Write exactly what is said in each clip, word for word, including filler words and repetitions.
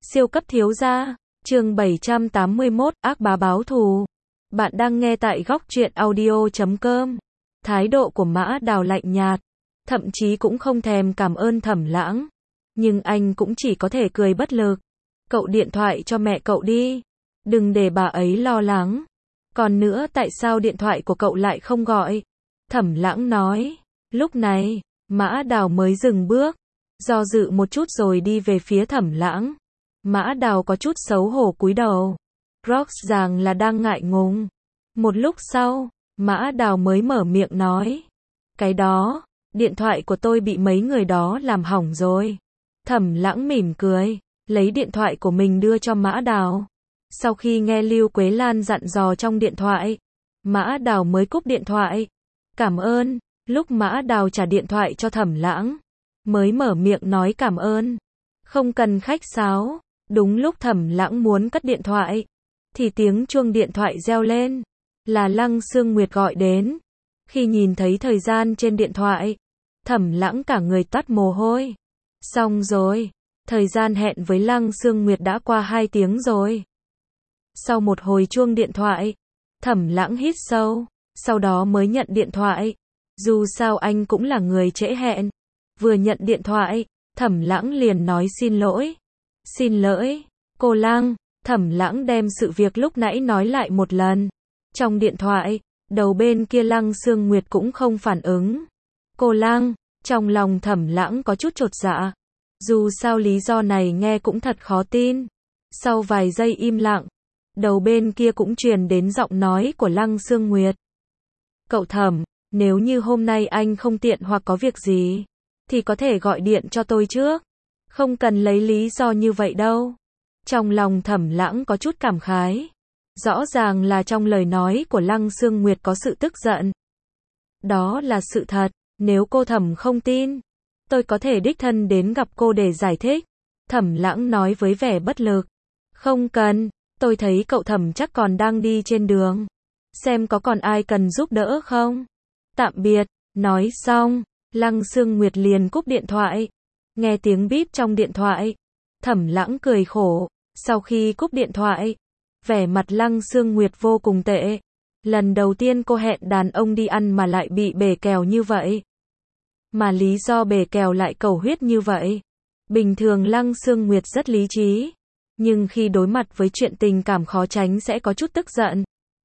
Siêu cấp thiếu gia, chương bảy trăm tám mươi mốt, ác bá báo thù. Bạn đang nghe tại góc truyện audio chấm com. Thái độ của Mã Đào lạnh nhạt, thậm chí cũng không thèm cảm ơn Thẩm Lãng. Nhưng anh cũng chỉ có thể cười bất lực. Cậu điện thoại cho mẹ cậu đi. Đừng để bà ấy lo lắng. Còn nữa, tại sao điện thoại của cậu lại không gọi? Thẩm Lãng nói. Lúc này, Mã Đào mới dừng bước, do dự một chút rồi đi về phía Thẩm Lãng. Mã Đào có chút xấu hổ cúi đầu. Rõ ràng là đang ngại ngùng. Một lúc sau, Mã Đào mới mở miệng nói. Cái đó, điện thoại của tôi bị mấy người đó làm hỏng rồi. Thẩm Lãng mỉm cười, lấy điện thoại của mình đưa cho Mã Đào. Sau khi nghe Lưu Quế Lan dặn dò trong điện thoại, Mã Đào mới cúp điện thoại. Cảm ơn. Lúc Mã Đào trả điện thoại cho Thẩm Lãng, mới mở miệng nói cảm ơn. Không cần khách sáo. Đúng lúc Thẩm Lãng muốn cất điện thoại, thì tiếng chuông điện thoại reo lên. Là Lăng Sương Nguyệt gọi đến. Khi nhìn thấy thời gian trên điện thoại, Thẩm Lãng cả người toát mồ hôi. Xong rồi, thời gian hẹn với Lăng Sương Nguyệt đã qua hai tiếng rồi. Sau một hồi chuông điện thoại, Thẩm Lãng hít sâu, sau đó mới nhận điện thoại. Dù sao anh cũng là người trễ hẹn. Vừa nhận điện thoại, Thẩm Lãng liền nói xin lỗi. Xin lỗi, cô Lăng. Thẩm Lãng đem sự việc lúc nãy nói lại một lần. Trong điện thoại, đầu bên kia Lăng Sương Nguyệt cũng không phản ứng. Cô Lăng, trong lòng Thẩm Lãng có chút chột dạ. Dù sao lý do này nghe cũng thật khó tin. Sau vài giây im lặng, đầu bên kia cũng truyền đến giọng nói của Lăng Sương Nguyệt. Cậu Thẩm, nếu như hôm nay anh không tiện hoặc có việc gì, thì có thể gọi điện cho tôi trước. Không cần lấy lý do như vậy đâu. Trong lòng Thẩm Lãng có chút cảm khái. Rõ ràng là trong lời nói của Lăng Sương Nguyệt có sự tức giận. Đó là sự thật. Nếu cô Thẩm không tin, tôi có thể đích thân đến gặp cô để giải thích. Thẩm Lãng nói với vẻ bất lực. Không cần, tôi thấy cậu Thẩm chắc còn đang đi trên đường. Xem có còn ai cần giúp đỡ không? Tạm biệt. Nói xong, Lăng Sương Nguyệt liền cúp điện thoại. Nghe tiếng bíp trong điện thoại, Thẩm Lãng cười khổ. Sau khi cúp điện thoại, vẻ mặt Lăng Sương Nguyệt vô cùng tệ. Lần đầu tiên cô hẹn đàn ông đi ăn mà lại bị bể kèo như vậy. Mà lý do bể kèo lại cầu huyết như vậy. Bình thường Lăng Sương Nguyệt rất lý trí, nhưng khi đối mặt với chuyện tình cảm khó tránh sẽ có chút tức giận.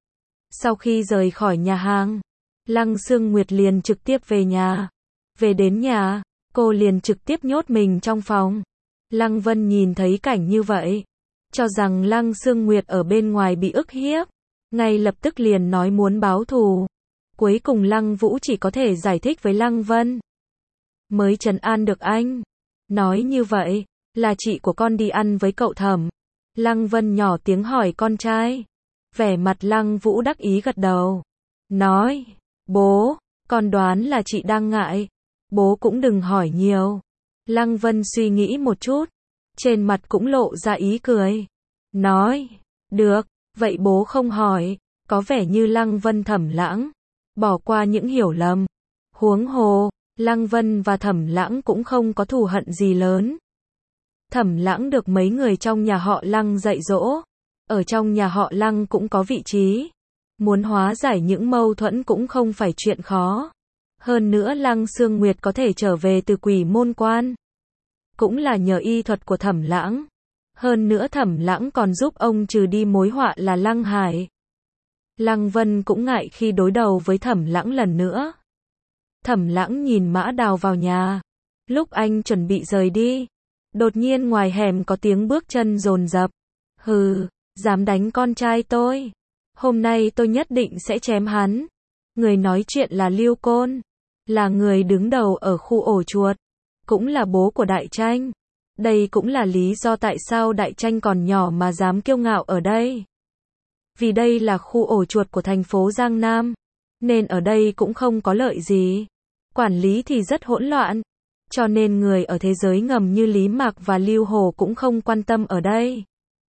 Sau khi rời khỏi nhà hàng, Lăng Sương Nguyệt liền trực tiếp về nhà. Về đến nhà, cô liền trực tiếp nhốt mình trong phòng. Lăng Vân nhìn thấy cảnh như vậy, cho rằng Lăng Sương Nguyệt ở bên ngoài bị ức hiếp, ngay lập tức liền nói muốn báo thù. Cuối cùng Lăng Vũ chỉ có thể giải thích với Lăng Vân, mới trấn an được anh. Nói như vậy, là chị của con đi ăn với cậu Thẩm. Lăng Vân nhỏ tiếng hỏi con trai. Vẻ mặt Lăng Vũ đắc ý gật đầu. Nói, bố, con đoán là chị đang ngại. Bố cũng đừng hỏi nhiều. Lăng Vân suy nghĩ một chút, trên mặt cũng lộ ra ý cười. Nói, được, vậy bố không hỏi. Có vẻ như Lăng Vân Thẩm Lãng bỏ qua những hiểu lầm. Huống hồ, Lăng Vân và Thẩm Lãng cũng không có thù hận gì lớn. Thẩm Lãng được mấy người trong nhà họ Lăng dạy dỗ. Ở trong nhà họ Lăng cũng có vị trí. Muốn hóa giải những mâu thuẫn cũng không phải chuyện khó. Hơn nữa Lăng Sương Nguyệt có thể trở về từ Quỷ Môn Quan, cũng là nhờ y thuật của Thẩm Lãng. Hơn nữa Thẩm Lãng còn giúp ông trừ đi mối họa là Lăng Hải. Lăng Vân cũng ngại khi đối đầu với Thẩm Lãng lần nữa. Thẩm Lãng nhìn Mã Đào vào nhà. Lúc anh chuẩn bị rời đi, đột nhiên ngoài hẻm có tiếng bước chân dồn dập. Hừ, dám đánh con trai tôi. Hôm nay tôi nhất định sẽ chém hắn. Người nói chuyện là Lưu Côn, là người đứng đầu ở khu ổ chuột, cũng là bố của Đại Tranh. Đây cũng là lý do tại sao Đại Tranh còn nhỏ mà dám kiêu ngạo ở đây. Vì đây là khu ổ chuột của thành phố Giang Nam, nên ở đây cũng không có lợi gì. Quản lý thì rất hỗn loạn, cho nên người ở thế giới ngầm như Lý Mạc và Lưu Hồ cũng không quan tâm ở đây.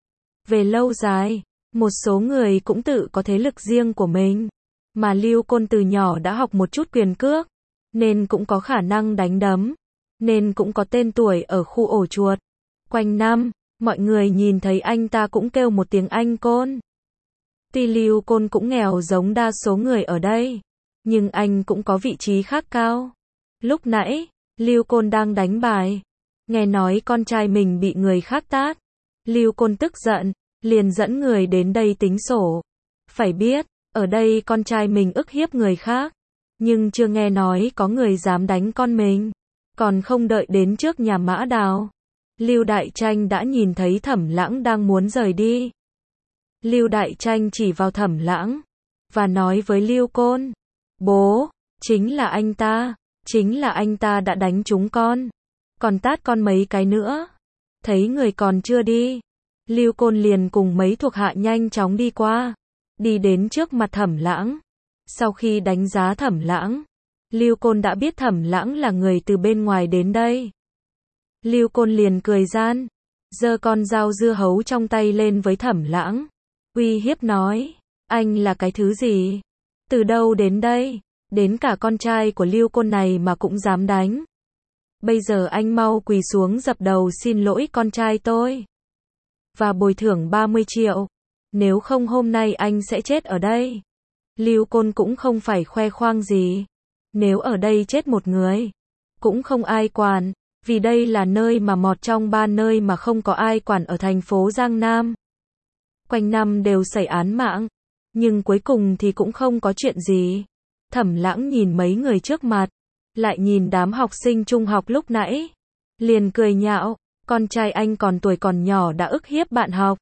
Về lâu dài, một số người cũng tự có thế lực riêng của mình. Mà Lưu Côn từ nhỏ đã học một chút quyền cước, nên cũng có khả năng đánh đấm, nên cũng có tên tuổi ở khu ổ chuột. Quanh năm, Mọi người nhìn thấy anh ta cũng kêu một tiếng anh Côn. Tuy Lưu Côn cũng nghèo giống đa số người ở đây, nhưng anh cũng có vị trí khác cao. Lúc nãy, Lưu Côn đang đánh bài, nghe nói con trai mình bị người khác tát. Lưu Côn tức giận, liền dẫn người đến đây tính sổ. Phải biết, ở đây con trai mình ức hiếp người khác, nhưng chưa nghe nói có người dám đánh con mình. Còn không đợi đến trước nhà Mã Đào, Lưu Đại Tranh đã nhìn thấy Thẩm Lãng đang muốn rời đi. Lưu Đại Tranh chỉ vào Thẩm Lãng và nói với Lưu Côn: "Bố, chính là anh ta, chính là anh ta đã đánh chúng con, còn tát con mấy cái nữa." Thấy người còn chưa đi, Lưu Côn liền cùng mấy thuộc hạ nhanh chóng đi qua, đi đến trước mặt Thẩm Lãng. Sau khi đánh giá Thẩm Lãng, Lưu Côn đã biết Thẩm Lãng là người từ bên ngoài đến đây. Lưu Côn liền cười gian, giơ con dao dưa hấu trong tay lên với Thẩm Lãng, uy hiếp nói: "Anh là cái thứ gì? Từ đâu đến đây? Đến cả con trai của Lưu Côn này mà cũng dám đánh. Bây giờ anh mau quỳ xuống dập đầu xin lỗi con trai tôi, và bồi thường ba mươi triệu. Nếu không hôm nay anh sẽ chết ở đây." Lưu Côn cũng không phải khoe khoang gì. Nếu ở đây chết một người, cũng không ai quản, vì đây là nơi mà một trong ba nơi mà không có ai quản ở thành phố Giang Nam. Quanh năm đều xảy án mạng, nhưng cuối cùng thì cũng không có chuyện gì. Thẩm Lãng nhìn mấy người trước mặt, lại nhìn đám học sinh trung học lúc nãy, liền cười nhạo: "Con trai anh còn tuổi còn nhỏ đã ức hiếp bạn học.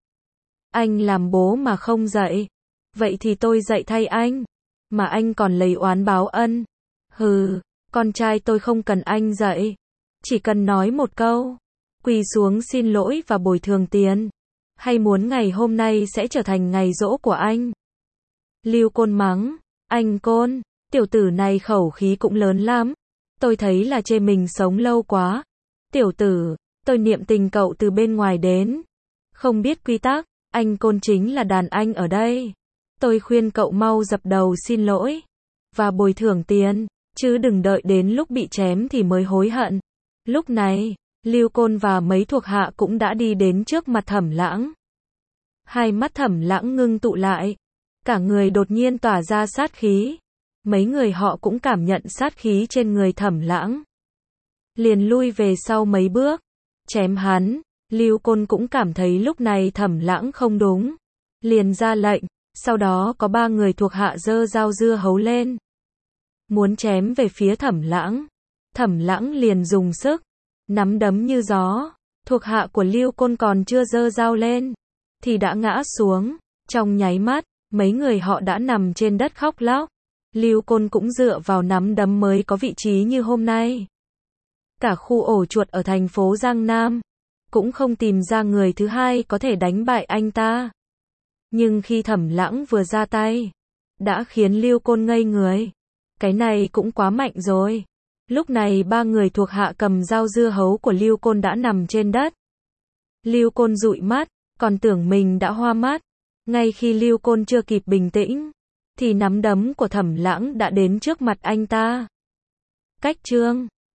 Anh làm bố mà không dạy, vậy thì tôi dạy thay anh, mà anh còn lấy oán báo ân. Hừ, con trai tôi không cần anh dạy, chỉ cần nói một câu, quỳ xuống xin lỗi và bồi thường tiền, hay muốn ngày hôm nay sẽ trở thành ngày giỗ của anh." Lưu Côn mắng: "Anh Côn, tiểu tử này khẩu khí cũng lớn lắm, tôi thấy là chê mình sống lâu quá. Tiểu tử, tôi niệm tình cậu từ bên ngoài đến, không biết quy tắc, anh Côn chính là đàn anh ở đây. Tôi khuyên cậu mau dập đầu xin lỗi và bồi thường tiền, chứ đừng đợi đến lúc bị chém thì mới hối hận." Lúc này, Lưu Côn và mấy thuộc hạ cũng đã đi đến trước mặt Thẩm Lãng. Hai mắt Thẩm Lãng ngưng tụ lại, cả người đột nhiên tỏa ra sát khí. Mấy người họ cũng cảm nhận sát khí trên người Thẩm Lãng, liền lui về sau mấy bước, chém hắn. Lưu Côn cũng cảm thấy lúc này Thẩm Lãng không đúng, liền ra lệnh. Sau đó có ba người thuộc hạ giơ dao dưa hấu lên, muốn chém về phía Thẩm Lãng. Thẩm Lãng liền dùng sức, nắm đấm như gió. Thuộc hạ của Lưu Côn còn chưa giơ dao lên, thì đã ngã xuống. Trong nháy mắt, mấy người họ đã nằm trên đất khóc lóc. Lưu Côn cũng dựa vào nắm đấm mới có vị trí như hôm nay. Cả khu ổ chuột ở thành phố Giang Nam, cũng không tìm ra người thứ hai có thể đánh bại anh ta. Nhưng khi Thẩm Lãng vừa ra tay, đã khiến Lưu Côn ngây người. Cái này cũng quá mạnh rồi. Lúc này ba người thuộc hạ cầm dao dưa hấu của Lưu Côn đã nằm trên đất. Lưu Côn dụi mắt, còn tưởng mình đã hoa mắt. Ngay khi Lưu Côn chưa kịp bình tĩnh, thì nắm đấm của Thẩm Lãng đã đến trước mặt anh ta. Cách chương